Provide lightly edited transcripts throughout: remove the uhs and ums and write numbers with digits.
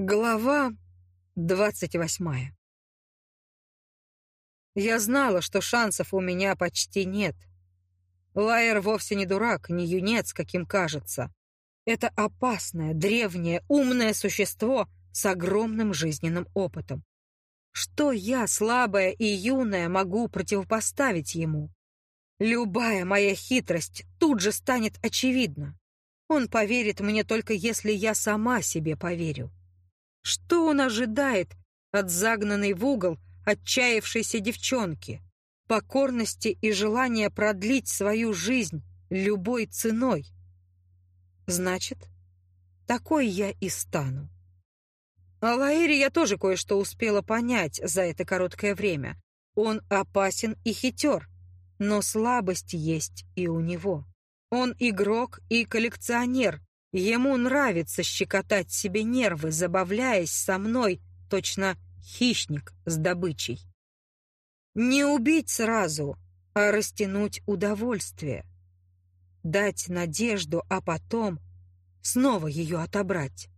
Глава 28. Я знала, что шансов у меня почти нет. Лаэр вовсе не дурак, не юнец, каким кажется. Это опасное, древнее, умное существо с огромным жизненным опытом. Что я, слабая и юная, могу противопоставить ему? Любая моя хитрость тут же станет очевидна. Он поверит мне только если я сама себе поверю. Что он ожидает от загнанной в угол отчаявшейся девчонки? Покорности и желания продлить свою жизнь любой ценой. Значит, такой я и стану. О Лаэре я тоже кое-что успела понять за это короткое время. Он опасен и хитер, но слабость есть и у него. Он игрок и коллекционер. Ему нравится щекотать себе нервы, забавляясь со мной, точно хищник с добычей. Не убить сразу, а растянуть удовольствие. Дать надежду, а потом снова ее отобрать.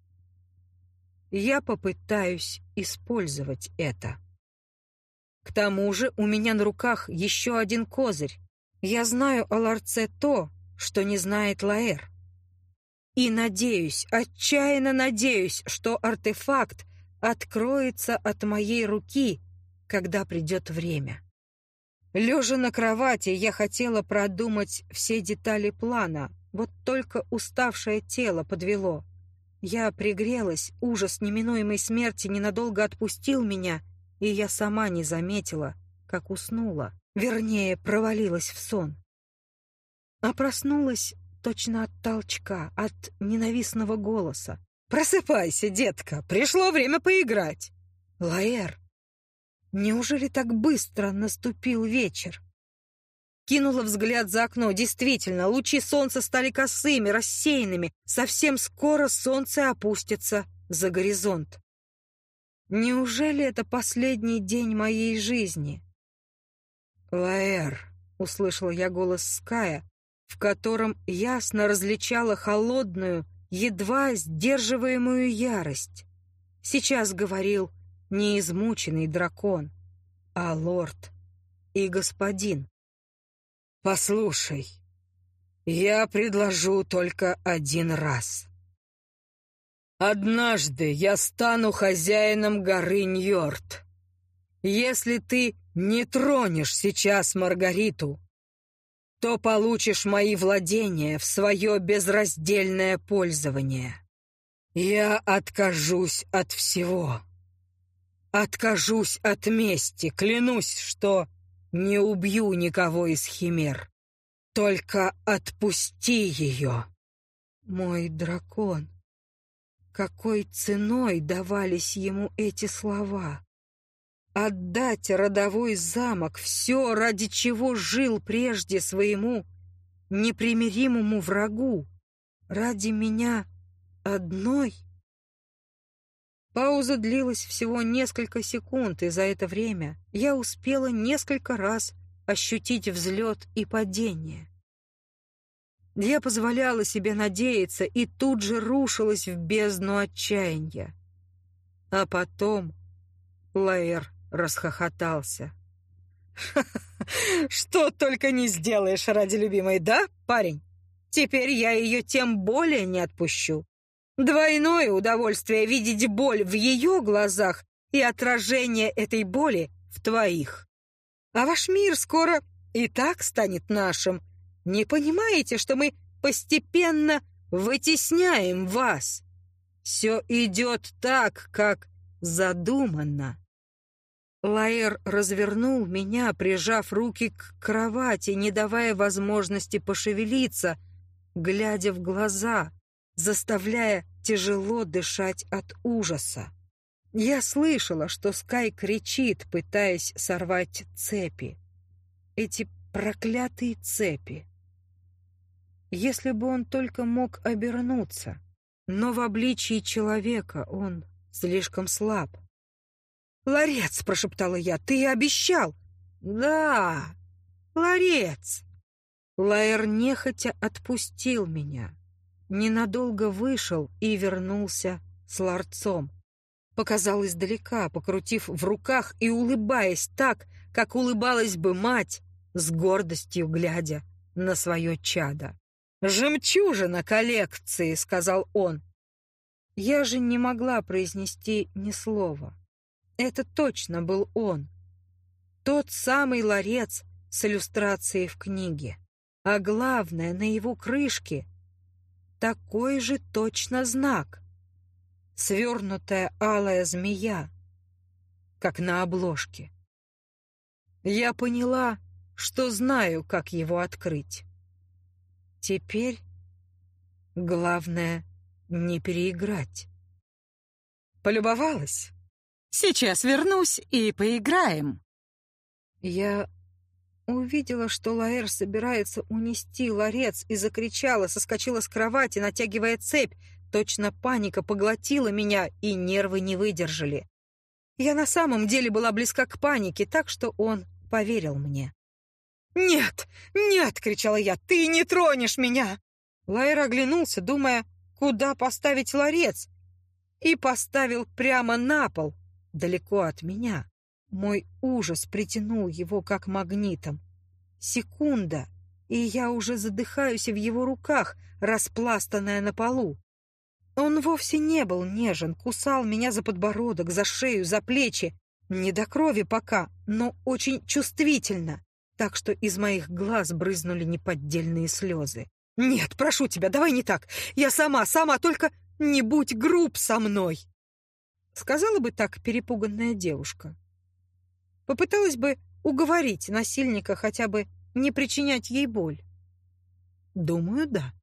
Я попытаюсь использовать это. К тому же у меня на руках еще один козырь. Я знаю о ларце то, что не знает Лаэр. И надеюсь, отчаянно надеюсь, что артефакт откроется от моей руки, когда придет время. Лежа на кровати, я хотела продумать все детали плана, вот только уставшее тело подвело. Я пригрелась, ужас неминуемой смерти ненадолго отпустил меня, и я сама не заметила, как уснула, вернее, провалилась в сон. А проснулась точно от толчка, от ненавистного голоса. «Просыпайся, детка, пришло время поиграть!» «Лаэр, неужели так быстро наступил вечер?» Кинула взгляд за окно. Действительно, лучи солнца стали косыми, рассеянными. Совсем скоро солнце опустится за горизонт. Неужели это последний день моей жизни? «Лаэр», — услышала я голос Ская, в котором ясно различала холодную, едва сдерживаемую ярость. Сейчас говорил не измученный дракон, а лорд и господин. «Послушай, я предложу только один раз. Однажды я стану хозяином горы Ньорд. Если ты не тронешь сейчас Маргариту, то получишь мои владения в свое безраздельное пользование. Я откажусь от всего. Откажусь от мести, клянусь, что не убью никого из химер. Только отпусти ее». Мой дракон. Какой ценой давались ему эти слова? Отдать родовой замок, все, ради чего жил прежде своему непримиримому врагу, ради меня одной? Пауза длилась всего несколько секунд, и за это время я успела несколько раз ощутить взлет и падение. Я позволяла себе надеяться и тут же рушилась в бездну отчаяния. А потом Лаэр расхохотался. «Что только не сделаешь ради любимой, да, парень? Теперь я ее тем более не отпущу. Двойное удовольствие видеть боль в ее глазах и отражение этой боли в твоих. А ваш мир скоро и так станет нашим. Не понимаете, что мы постепенно вытесняем вас? Все идет так, как задумано». Лаэр развернул меня, прижав руки к кровати, не давая возможности пошевелиться, глядя в глаза, заставляя тяжело дышать от ужаса. Я слышала, что Скай кричит, пытаясь сорвать цепи. Эти проклятые цепи. Если бы он только мог обернуться, но в обличии человека он слишком слаб. «Ларец!» — прошептала я. «Ты обещал!» «Да, ларец!» Лаэр нехотя отпустил меня, ненадолго вышел и вернулся с ларцом. Показал издалека, покрутив в руках и улыбаясь так, как улыбалась бы мать, с гордостью глядя на свое чадо. «Жемчужина коллекции», — сказал он. Я же не могла произнести ни слова. Это точно был он. Тот самый ларец с иллюстрацией в книге. А главное, на его крышке такой же точно знак. Свернутая алая змея, как на обложке. Я поняла, что знаю, как его открыть. Теперь главное не переиграть. Полюбовалась? Сейчас вернусь и поиграем. Я увидела, что Лаэр собирается унести ларец, и закричала, соскочила с кровати, натягивая цепь. Точно паника поглотила меня, и нервы не выдержали. Я на самом деле была близка к панике, так что он поверил мне. «Нет, нет!» — кричала я. «Ты не тронешь меня!» Лаэр оглянулся, думая, куда поставить ларец, и поставил прямо на пол, далеко от меня. Мой ужас притянул его как магнитом. Секунда, и я уже задыхаюсь в его руках, распластанная на полу. Он вовсе не был нежен, кусал меня за подбородок, за шею, за плечи. Не до крови пока, но очень чувствительно, так что из моих глаз брызнули неподдельные слезы. «Нет, прошу тебя, давай не так. Я сама, только не будь груб со мной!» Сказала бы так перепуганная девушка. Попыталась бы уговорить насильника хотя бы не причинять ей боль. Думаю, да.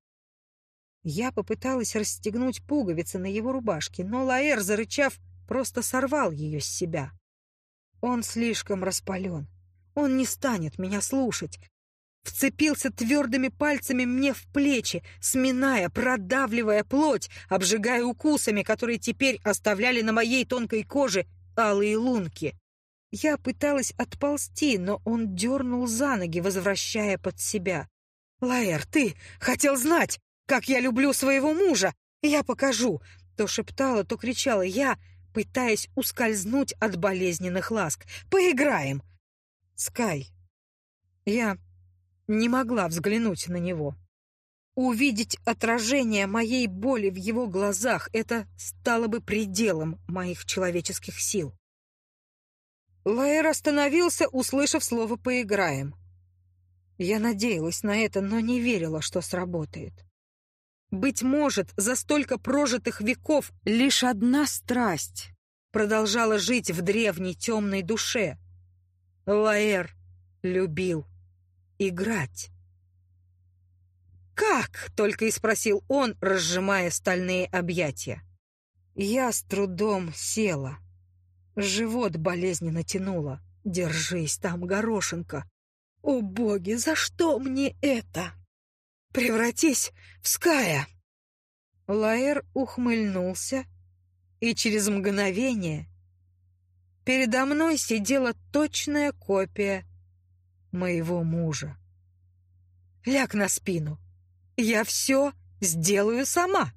Я попыталась расстегнуть пуговицы на его рубашке, но Лаэр, зарычав, просто сорвал ее с себя. Он слишком распален. Он не станет меня слушать. Вцепился твердыми пальцами мне в плечи, сминая, продавливая плоть, обжигая укусами, которые теперь оставляли на моей тонкой коже алые лунки. Я пыталась отползти, но он дернул за ноги, возвращая под себя. «Лаэр, ты хотел знать, как я люблю своего мужа? Я покажу!» То шептала, то кричала я, пытаясь ускользнуть от болезненных ласк. «Поиграем!» «Скай!» Я не могла взглянуть на него. Увидеть отражение моей боли в его глазах — это стало бы пределом моих человеческих сил. Лаэр остановился, услышав слово «поиграем». Я надеялась на это, но не верила, что сработает. Быть может, за столько прожитых веков лишь одна страсть продолжала жить в древней темной душе. Лаэр любил играть. «Как?» — только и спросил он, разжимая стальные объятия. Я с трудом села. Живот болезненно тянуло. «Держись там, горошинка! О, боги, за что мне это? Превратись в Ская!» Лаэр ухмыльнулся, и через мгновение передо мной сидела точная копия моего мужа. «Ляг на спину. Я все сделаю сама».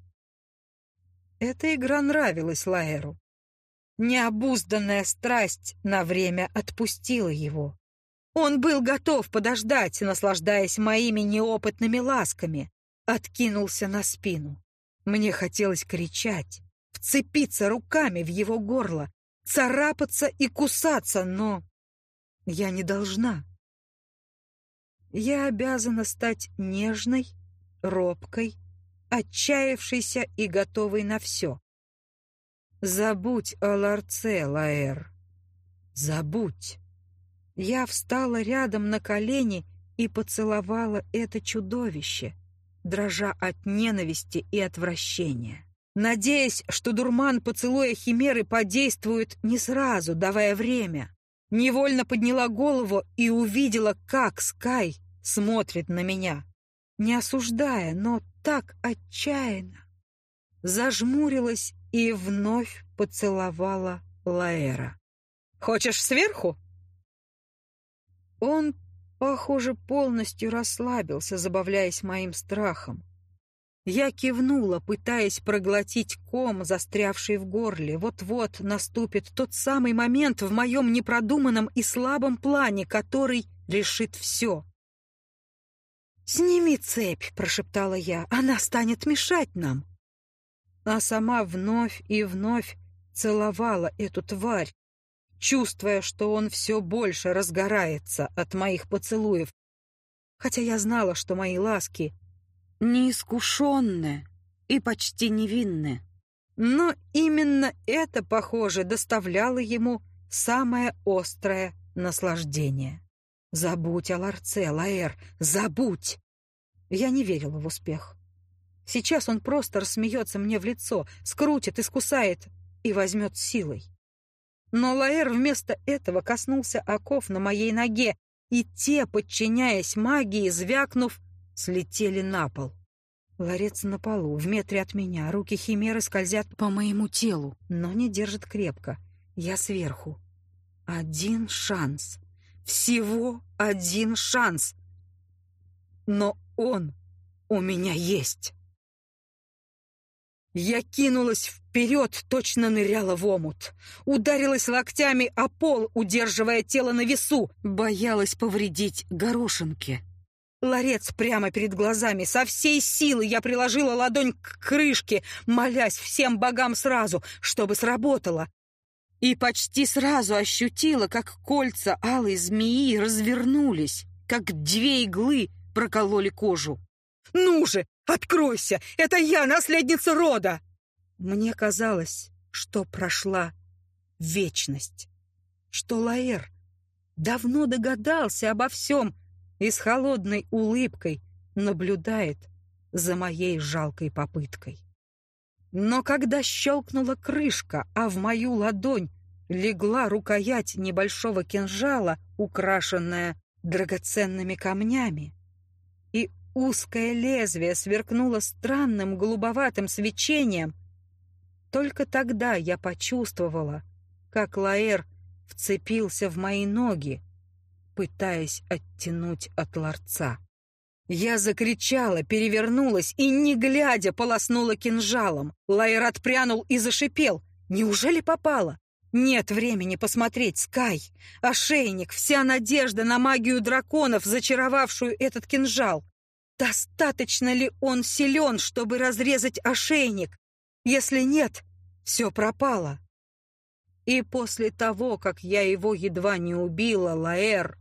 Эта игра нравилась Лаэру. Необузданная страсть на время отпустила его. Он был готов подождать, наслаждаясь моими неопытными ласками. Откинулся на спину. Мне хотелось кричать, вцепиться руками в его горло, царапаться и кусаться, но я не должна. Я обязана стать нежной, робкой, отчаявшейся и готовой на все. Забудь о ларце, Лаэр. Забудь. Я встала рядом на колени и поцеловала это чудовище, дрожа от ненависти и отвращения, надеясь, что дурман поцелуя химеры подействует не сразу, давая время. Невольно подняла голову и увидела, как Скай смотрит на меня, не осуждая, но так отчаянно. Зажмурилась и вновь поцеловала Лаэра. «Хочешь сверху?» Он, похоже, полностью расслабился, забавляясь моим страхом. Я кивнула, пытаясь проглотить ком, застрявший в горле. Вот-вот наступит тот самый момент в моем непродуманном и слабом плане, который решит все. «Сними цепь», — прошептала я, — «она станет мешать нам». А сама вновь и вновь целовала эту тварь, чувствуя, что он все больше разгорается от моих поцелуев, хотя я знала, что мои ласки неискушенные и почти невинные. Но именно это, похоже, доставляло ему самое острое наслаждение. «Забудь о ларце, Лаэр, забудь!» Я не верила в успех. Сейчас он просто рассмеется мне в лицо, скрутит, искусает и возьмет силой. Но Лаэр вместо этого коснулся оков на моей ноге, и те, подчиняясь магии, звякнув, слетели на пол. Ларец на полу, в метре от меня, руки химеры скользят по моему телу, но не держат крепко. Я сверху. Один шанс. Всего один шанс. Но он у меня есть. Я кинулась вперед, точно ныряла в омут. Ударилась локтями о пол, удерживая тело на весу. Боялась повредить горошинки. Ларец прямо перед глазами. Со всей силы я приложила ладонь к крышке, молясь всем богам сразу, чтобы сработало. И почти сразу ощутила, как кольца алой змеи развернулись, как две иглы прокололи кожу. «Ну же, откройся! Это я, наследница рода!» Мне казалось, что прошла вечность, что Лаэр давно догадался обо всем и с холодной улыбкой наблюдает за моей жалкой попыткой. Но когда щелкнула крышка, а в мою ладонь легла рукоять небольшого кинжала, украшенная драгоценными камнями, и узкое лезвие сверкнуло странным голубоватым свечением, только тогда я почувствовала, как Лаэр вцепился в мои ноги, пытаясь оттянуть от ларца. Я закричала, перевернулась и, не глядя, полоснула кинжалом. Лаэр отпрянул и зашипел. Неужели попало? Нет времени посмотреть, Скай. Ошейник, вся надежда на магию драконов, зачаровавшую этот кинжал. Достаточно ли он силен, чтобы разрезать ошейник? Если нет, все пропало. И после того, как я его едва не убила, Лаэр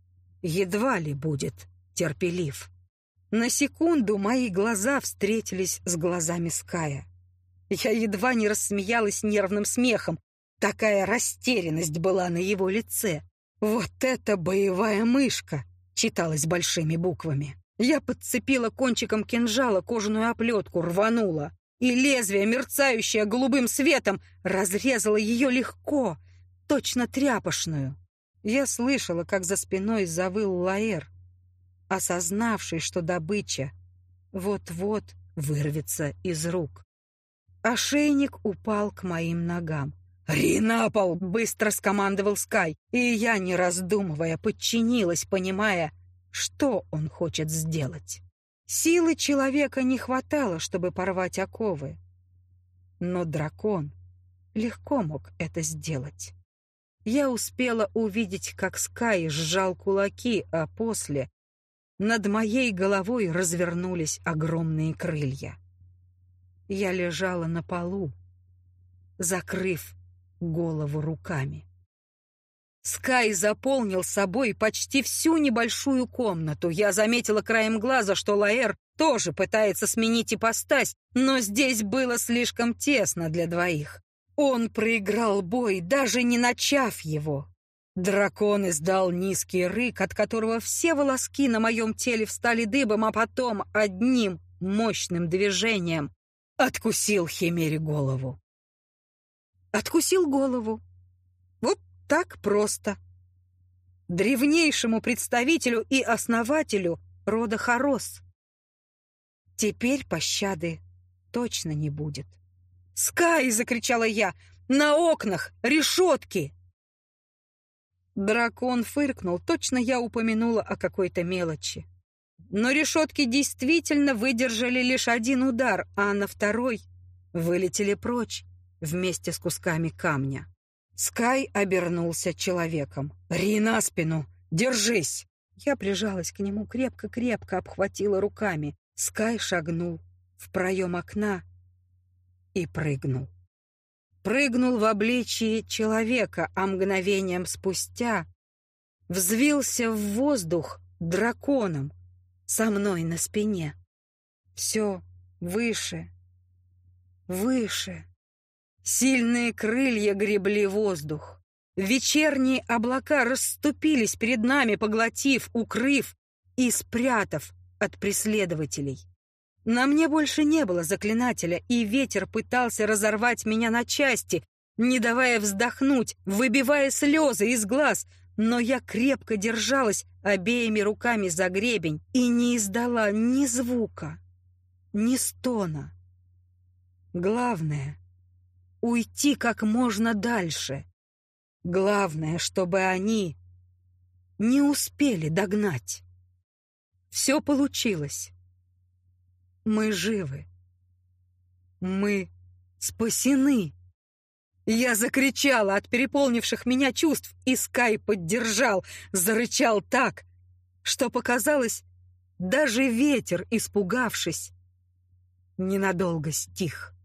едва ли будет терпелив. На секунду мои глаза встретились с глазами Ская. Я едва не рассмеялась нервным смехом. Такая растерянность была на его лице. «Вот это боевая мышка!» читалось большими буквами. Я подцепила кончиком кинжала кожаную оплетку, рванула, и лезвие, мерцающее голубым светом, разрезало ее легко, точно тряпочную. Я слышала, как за спиной завыл Лаэр, осознавший, что добыча вот-вот вырвется из рук. Ошейник упал к моим ногам. «Ри на пол!» — быстро скомандовал Скай, и я, не раздумывая, подчинилась, понимая, что он хочет сделать. Силы человека не хватало, чтобы порвать оковы, но дракон легко мог это сделать. Я успела увидеть, как Скай сжал кулаки, а после над моей головой развернулись огромные крылья. Я лежала на полу, закрыв голову руками. Скай заполнил собой почти всю небольшую комнату. Я заметила краем глаза, что Лаэр тоже пытается сменить ипостась, но здесь было слишком тесно для двоих. Он проиграл бой, даже не начав его. Дракон издал низкий рык, от которого все волоски на моем теле встали дыбом, а потом одним мощным движением откусил химере голову. Откусил голову. Вот так просто. Древнейшему представителю и основателю рода Хорос. Теперь пощады точно не будет. «Скай!» — закричала я. «На окнах решетки!» Дракон фыркнул. Точно я упомянула о какой-то мелочи. Но решетки действительно выдержали лишь один удар, а на второй вылетели прочь вместе с кусками камня. Скай обернулся человеком. «Ри на спину! Держись!» Я прижалась к нему крепко-крепко, обхватила руками. Скай шагнул в проем окна и прыгнул. Прыгнул в обличии человека, а мгновением спустя взвился в воздух драконом со мной на спине. Все выше, выше. Сильные крылья гребли воздух. Вечерние облака расступились перед нами, поглотив, укрыв и спрятав от преследователей. На мне больше не было заклинателя, и ветер пытался разорвать меня на части, не давая вздохнуть, выбивая слезы из глаз, но я крепко держалась обеими руками за гребень и не издала ни звука, ни стона. Главное — уйти как можно дальше. Главное, чтобы они не успели догнать. Все получилось. Мы живы. Мы спасены. Я закричала от переполнивших меня чувств, и Скай поддержал, зарычал так, что показалось, даже ветер, испугавшись, ненадолго стих.